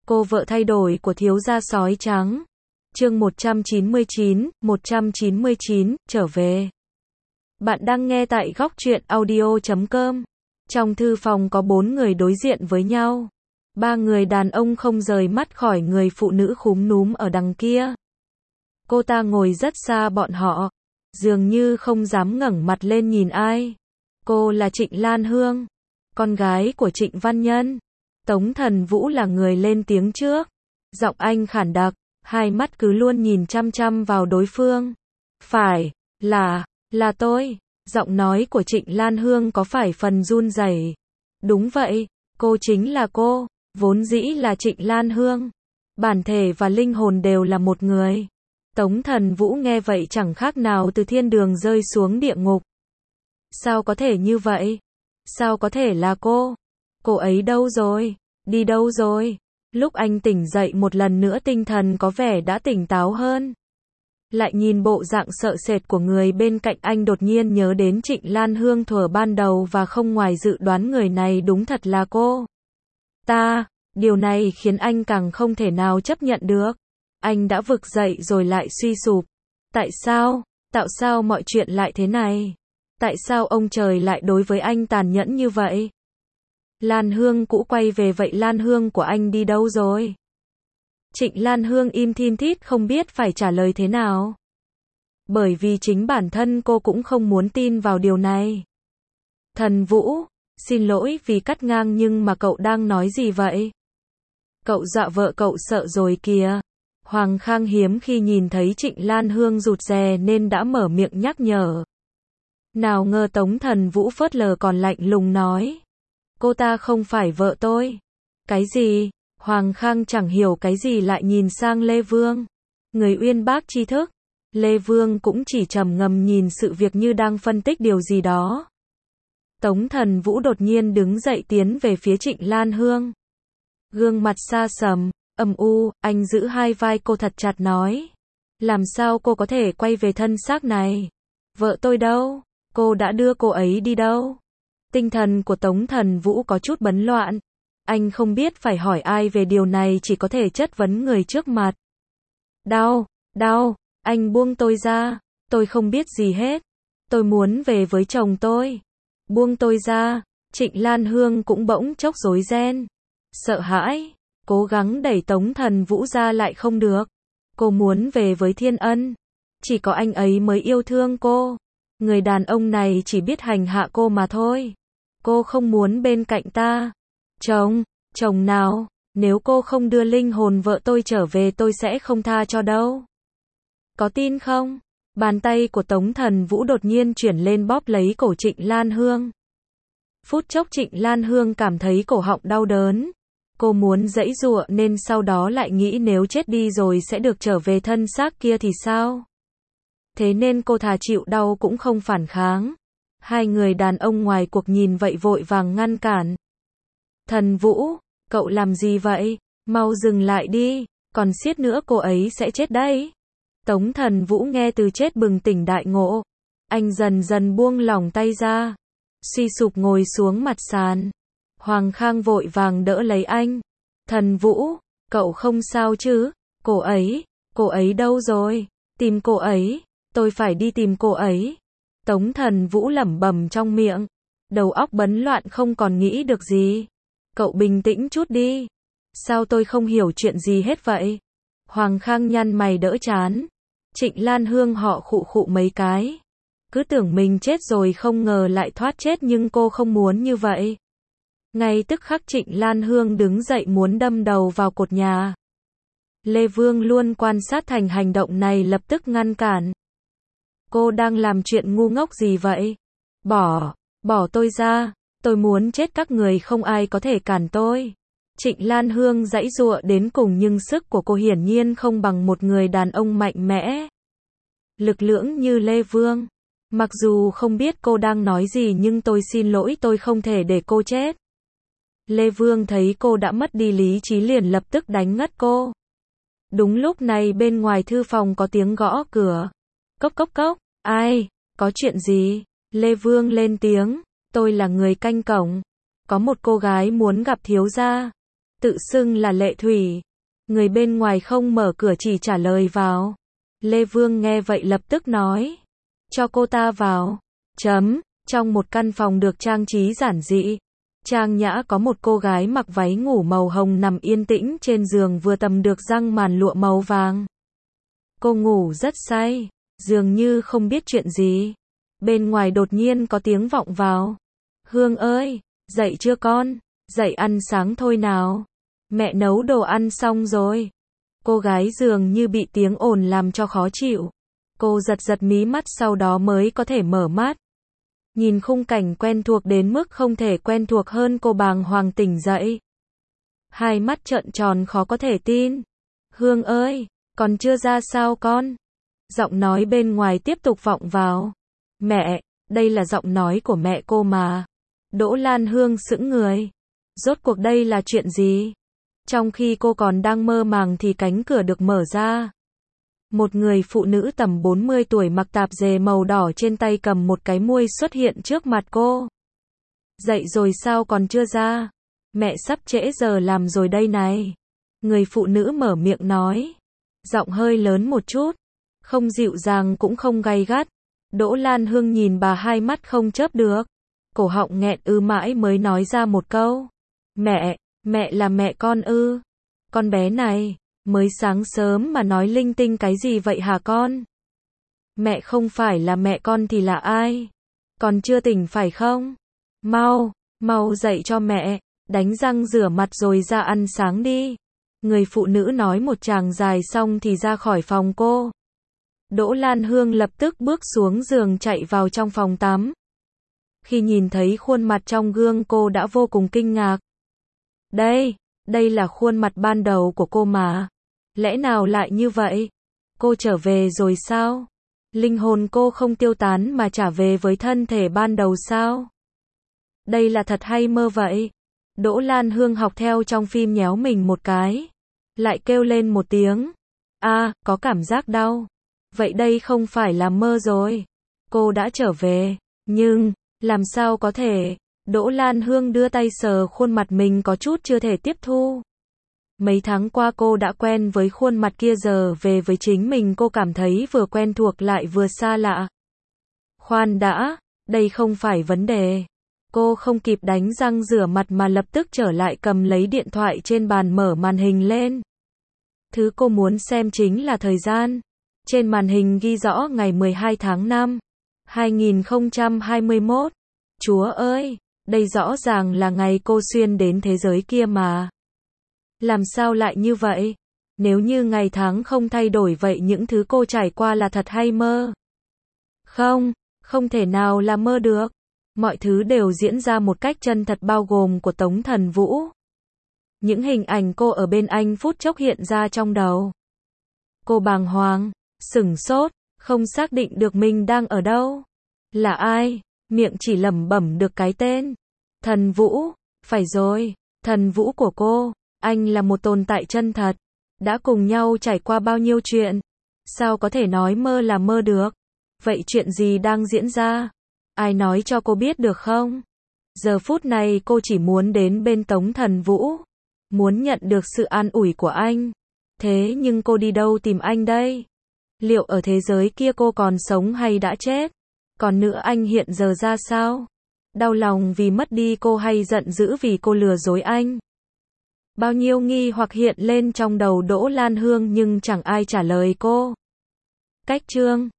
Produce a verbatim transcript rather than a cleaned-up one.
Cô vợ thay đổi của thiếu gia sói trắng. Chương một trăm chín mươi chín, một trăm chín mươi chín, trở về. Bạn đang nghe tại góc truyện audio chấm com. Trong thư phòng có bốn người đối diện với nhau. Ba người đàn ông không rời mắt khỏi người phụ nữ khúm núm ở đằng kia. Cô ta ngồi rất xa bọn họ, dường như không dám ngẩng mặt lên nhìn ai. Cô là Trịnh Lan Hương, con gái của Trịnh Văn Nhân. Tống Thần Vũ là người lên tiếng trước. Giọng anh khản đặc, hai mắt cứ luôn nhìn chăm chăm vào đối phương. Phải, là, là tôi. Giọng nói của Trịnh Lan Hương có phải phần run rẩy. Đúng vậy, cô chính là cô, vốn dĩ là Trịnh Lan Hương. Bản thể và linh hồn đều là một người. Tống Thần Vũ nghe vậy chẳng khác nào từ thiên đường rơi xuống địa ngục. Sao có thể như vậy? Sao có thể là cô? Cô ấy đâu rồi? Đi đâu rồi? Lúc anh tỉnh dậy một lần nữa tinh thần có vẻ đã tỉnh táo hơn. Lại nhìn bộ dạng sợ sệt của người bên cạnh anh đột nhiên nhớ đến Trịnh Lan Hương thuở ban đầu và không ngoài dự đoán người này đúng thật là cô. Ta, điều này khiến anh càng không thể nào chấp nhận được. Anh đã vực dậy rồi lại suy sụp. Tại sao? Tại sao mọi chuyện lại thế này? Tại sao ông trời lại đối với anh tàn nhẫn như vậy? Lan Hương cũ quay về vậy Lan Hương của anh đi đâu rồi? Trịnh Lan Hương im thin thít không biết phải trả lời thế nào. Bởi vì chính bản thân cô cũng không muốn tin vào điều này. Thần Vũ, xin lỗi vì cắt ngang nhưng mà cậu đang nói gì vậy? Cậu dọa vợ cậu sợ rồi kìa. Hoàng Khang hiếm khi nhìn thấy Trịnh Lan Hương rụt rè nên đã mở miệng nhắc nhở. Nào ngờ Tống Thần Vũ phớt lờ còn lạnh lùng nói. Cô ta không phải vợ tôi. Cái gì? Hoàng Khang chẳng hiểu cái gì lại nhìn sang Lê Vương. Người uyên bác tri thức. Lê Vương cũng chỉ trầm ngâm nhìn sự việc như đang phân tích điều gì đó. Tống Thần Vũ đột nhiên đứng dậy tiến về phía Trịnh Lan Hương. Gương mặt xa sầm, âm u, anh giữ hai vai cô thật chặt nói. Làm sao cô có thể quay về thân xác này? Vợ tôi đâu? Cô đã đưa cô ấy đi đâu? Tinh thần của Tống Thần Vũ có chút bấn loạn. Anh không biết phải hỏi ai về điều này, chỉ có thể chất vấn người trước mặt. Đau, đau, anh buông tôi ra. Tôi không biết gì hết. Tôi muốn về với chồng tôi. Buông tôi ra. Trịnh Lan Hương cũng bỗng chốc rối ren. Sợ hãi, cố gắng đẩy Tống Thần Vũ ra lại không được. Cô muốn về với Thiên Ân. Chỉ có anh ấy mới yêu thương cô. Người đàn ông này chỉ biết hành hạ cô mà thôi. Cô không muốn bên cạnh ta. Chồng, chồng nào, nếu cô không đưa linh hồn vợ tôi trở về tôi sẽ không tha cho đâu. Có tin không? Bàn tay của Tống Thần Vũ đột nhiên chuyển lên bóp lấy cổ Trịnh Lan Hương. Phút chốc Trịnh Lan Hương cảm thấy cổ họng đau đớn. Cô muốn giãy giụa nên sau đó lại nghĩ nếu chết đi rồi sẽ được trở về thân xác kia thì sao? Thế nên cô thà chịu đau cũng không phản kháng. Hai người đàn ông ngoài cuộc nhìn vậy vội vàng ngăn cản. Thần Vũ, cậu làm gì vậy? Mau dừng lại đi, còn siết nữa cô ấy sẽ chết đấy. Tống Thần Vũ nghe từ chết bừng tỉnh đại ngộ. Anh dần dần buông lỏng tay ra. Suy sụp ngồi xuống mặt sàn. Hoàng Khang vội vàng đỡ lấy anh. Thần Vũ, cậu không sao chứ? Cô ấy, cô ấy đâu rồi? Tìm cô ấy, tôi phải đi tìm cô ấy. Tống Thần Vũ lẩm bẩm trong miệng. Đầu óc bấn loạn không còn nghĩ được gì. Cậu bình tĩnh chút đi. Sao tôi không hiểu chuyện gì hết vậy? Hoàng Khang nhăn mày đỡ chán. Trịnh Lan Hương họ khụ khụ mấy cái. Cứ tưởng mình chết rồi không ngờ lại thoát chết nhưng cô không muốn như vậy. Ngay tức khắc Trịnh Lan Hương đứng dậy muốn đâm đầu vào cột nhà. Lê Vương luôn quan sát thành hành động này lập tức ngăn cản. Cô đang làm chuyện ngu ngốc gì vậy? Bỏ, bỏ tôi ra. Tôi muốn chết các người không ai có thể cản tôi. Trịnh Lan Hương giãy giụa đến cùng nhưng sức của cô hiển nhiên không bằng một người đàn ông mạnh mẽ. Lực lưỡng như Lê Vương. Mặc dù không biết cô đang nói gì nhưng tôi xin lỗi tôi không thể để cô chết. Lê Vương thấy cô đã mất đi lý trí liền lập tức đánh ngất cô. Đúng lúc này bên ngoài thư phòng có tiếng gõ cửa. Cốc cốc cốc, ai, có chuyện gì? Lê Vương lên tiếng, tôi là người canh cổng. Có một cô gái muốn gặp thiếu gia. tự xưng là Lệ Thủy. Người bên ngoài không mở cửa chỉ trả lời vào. Lê Vương nghe vậy lập tức nói. Cho cô ta vào. Chấm, trong một căn phòng được trang trí giản dị. Trang nhã có một cô gái mặc váy ngủ màu hồng nằm yên tĩnh trên giường vừa tầm được răng màn lụa màu vàng. Cô ngủ rất say, dường như không biết chuyện gì. Bên ngoài đột nhiên có tiếng vọng vào. Hương ơi, dậy chưa con? Dậy ăn sáng thôi nào. Mẹ nấu đồ ăn xong rồi. Cô gái dường như bị tiếng ồn làm cho khó chịu. Cô giật giật mí mắt sau đó mới có thể mở mắt. Nhìn khung cảnh quen thuộc đến mức không thể quen thuộc hơn, cô bàng hoàng tỉnh dậy. Hai mắt trợn tròn khó có thể tin. Hương ơi, còn chưa ra sao con? Giọng nói bên ngoài tiếp tục vọng vào. Mẹ, đây là giọng nói của mẹ cô mà. Đỗ Lan Hương sững người. Rốt cuộc đây là chuyện gì? Trong khi cô còn đang mơ màng thì cánh cửa được mở ra. Một người phụ nữ tầm bốn mươi tuổi mặc tạp dề màu đỏ trên tay cầm một cái muôi xuất hiện trước mặt cô. Dậy rồi sao còn chưa ra? Mẹ sắp trễ giờ làm rồi đây này. Người phụ nữ mở miệng nói. Giọng hơi lớn một chút. Không dịu dàng cũng không gay gắt. Đỗ Lan Hương nhìn bà hai mắt không chớp được. Cổ họng nghẹn ư mãi mới nói ra một câu. Mẹ, mẹ là mẹ con ư? Con bé này, mới sáng sớm mà nói linh tinh cái gì vậy hả con? Mẹ không phải là mẹ con thì là ai? Còn chưa tỉnh phải không? Mau, mau dậy cho mẹ, đánh răng rửa mặt rồi ra ăn sáng đi. Người phụ nữ nói một tràng dài xong thì ra khỏi phòng cô. Đỗ Lan Hương lập tức bước xuống giường chạy vào trong phòng tắm. Khi nhìn thấy khuôn mặt trong gương cô đã vô cùng kinh ngạc. Đây, đây là khuôn mặt ban đầu của cô mà. Lẽ nào lại như vậy? Cô trở về rồi sao? Linh hồn cô không tiêu tán mà trả về với thân thể ban đầu sao? Đây là thật hay mơ vậy? Đỗ Lan Hương học theo trong phim nhéo mình một cái. Lại kêu lên một tiếng. À, có cảm giác đau. Vậy đây không phải là mơ rồi. Cô đã trở về. Nhưng, làm sao có thể? Đỗ Lan Hương đưa tay sờ khuôn mặt mình có chút chưa thể tiếp thu. Mấy tháng qua cô đã quen với khuôn mặt kia, giờ về với chính mình cô cảm thấy vừa quen thuộc lại vừa xa lạ. Khoan đã, đây không phải vấn đề. Cô không kịp đánh răng rửa mặt mà lập tức trở lại cầm lấy điện thoại trên bàn mở màn hình lên. Thứ cô muốn xem chính là thời gian. Trên màn hình ghi rõ ngày mười hai tháng năm, hai nghìn không trăm hai mươi mốt. Chúa ơi, đây rõ ràng là ngày cô xuyên đến thế giới kia mà. Làm sao lại như vậy? Nếu như ngày tháng không thay đổi vậy những thứ cô trải qua là thật hay mơ? Không, không thể nào là mơ được. Mọi thứ đều diễn ra một cách chân thật bao gồm của Tống Thần Vũ. Những hình ảnh cô ở bên anh phút chốc hiện ra trong đầu. Cô bàng hoàng, sửng sốt, không xác định được mình đang ở đâu. Là ai? Miệng chỉ lẩm bẩm được cái tên. Thần Vũ, phải rồi, Thần Vũ của cô. Anh là một tồn tại chân thật. Đã cùng nhau trải qua bao nhiêu chuyện. Sao có thể nói mơ là mơ được? Vậy chuyện gì đang diễn ra? Ai nói cho cô biết được không? Giờ phút này cô chỉ muốn đến bên Tống Thần Vũ. Muốn nhận được sự an ủi của anh. Thế nhưng cô đi đâu tìm anh đây? Liệu ở thế giới kia cô còn sống hay đã chết? Còn nữa anh hiện giờ ra sao? Đau lòng vì mất đi cô hay giận dữ vì cô lừa dối anh? Bao nhiêu nghi hoặc hiện lên trong đầu Đỗ Lan Hương nhưng chẳng ai trả lời cô. Cách chương